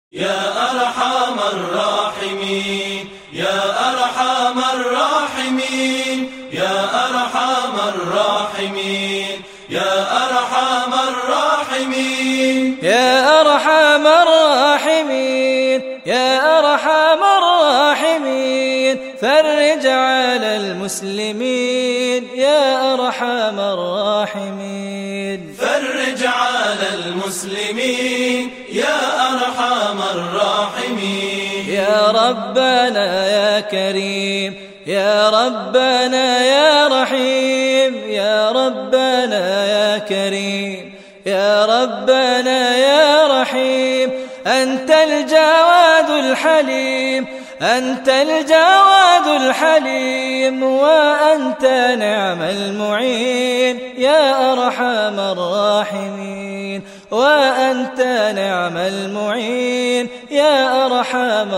يا أرحم الراحمين يا أرحم الراحمين يا أرحم الراحمين يا أرحم الراحمين يا أرحم الراحمين يا أرحم الراحمين فرج على المسلمين يا أرحم الراحمين فرج على المسلمين يا أرحم الراحمين يا ربنا يا كريم يا ربنا يا رحيم يا ربنا يا كريم يا ربنا يا رحيم أنت الجواد الحليم أنت الجواد الحليم وأنت نعم المعين يا أرحم الراحمين وأنت نعم المعين يا أرحم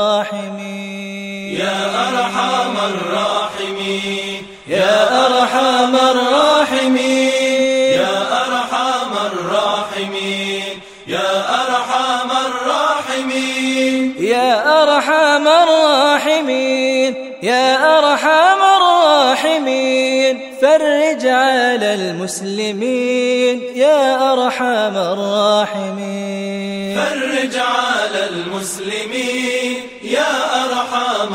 الراحمين يا أرحم الراحمين يا أرحم الراحمين يا أرحم الراحمين يا أرحم الراحمين يا أرحم الراحمين يا أرحم الراحمين فرج على المسلمين يا أرحم الراحمين فرج على المسلمين يا أرحم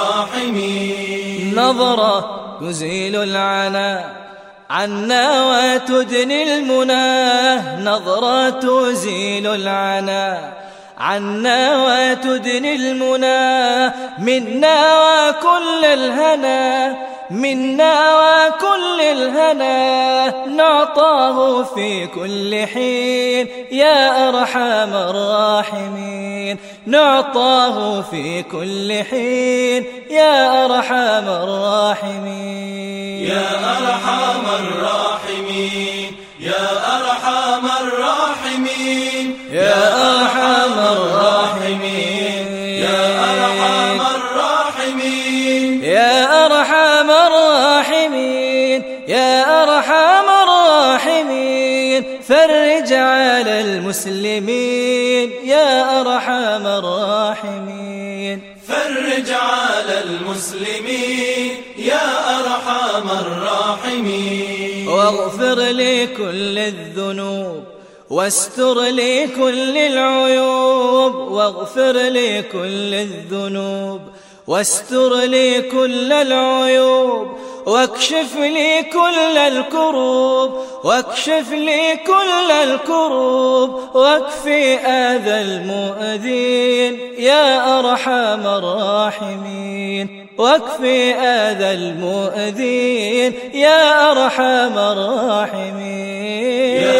الراحمين نظرة تزيل العناء عنا وتدني المنى نظرة تزيل العناء عنا وتدني المنى منا وكل الهنا منا وكل الهنا نعطاه في كل حين يا أرحم الراحمين نعطاه في كل حين يا أرحم الراحمين يا أرحم الراحمين يا أرحم الراحمين يا أرحم الراحمين يا أرحم الراحمين يا أرحم الراحمين يا أرحم الراحمين فرج على المسلمين يا أرحم الراحمين فرج على المسلمين يا أرحم الراحمين واغفر لي كل الذنوب واستر لي كل العيوب واغفر لي كل الذنوب واستر لي كل العيوب واكشف لي كل الكروب واكشف لي كل الكروب واكفي آذى المؤذين يا أرحم الراحمين واكفي آذى المؤذين يا أرحم الراحمين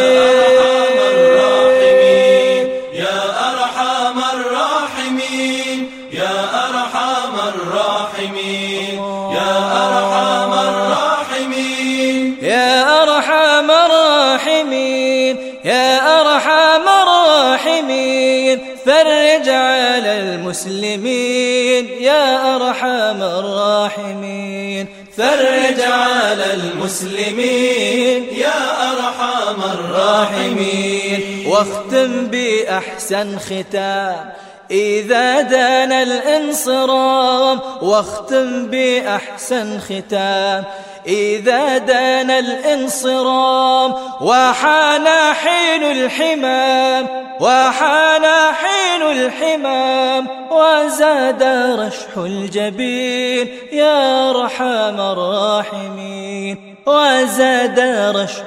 يا أرحم الراحمين يا أرحم الراحمين يا أرحم الراحمين يا أرحم الراحمين يا أرحم الراحمين فرج على المسلمين يا أرحم الراحمين فرج على المسلمين يا أرحم الراحمين واختم بأحسن ختام إذا دان الانصرام واختم بأحسن ختام إذا دان الانصرام وحان حين الحمام وحان حين الحمام وزاد رشح الجبين يا أرحم الراحمين وزاد رشح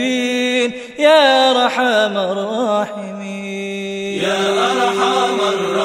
الجبين يا أرحم الراحمين يا أرحم الراحمين